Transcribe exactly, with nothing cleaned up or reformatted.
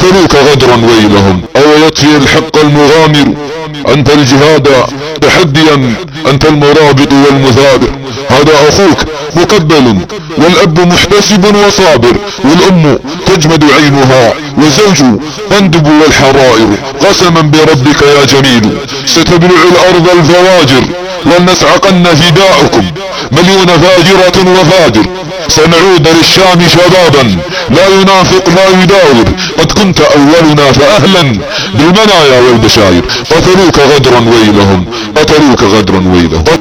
قتلوك غدرا ويلهم. او يطفي الحق المغامر انت الجهاد تحديا، انت المرابط والمثابر. هذا اخوك مقبل والاب محتسب وصابر، والام تجمد عينها والزوج تندب والحرائر. قسما بربك يا جميل ستبلع الارض الفواجر، ولنسعقن فداءكم مليون فاجرة وفاجر. سنعود للشام شبابا لا ينافق لا يداور، قد كنت اولنا فاهلا بالمنايا والبشاير. قتلوك غدرا ويلهم، قتلوك غدرا ويلهم.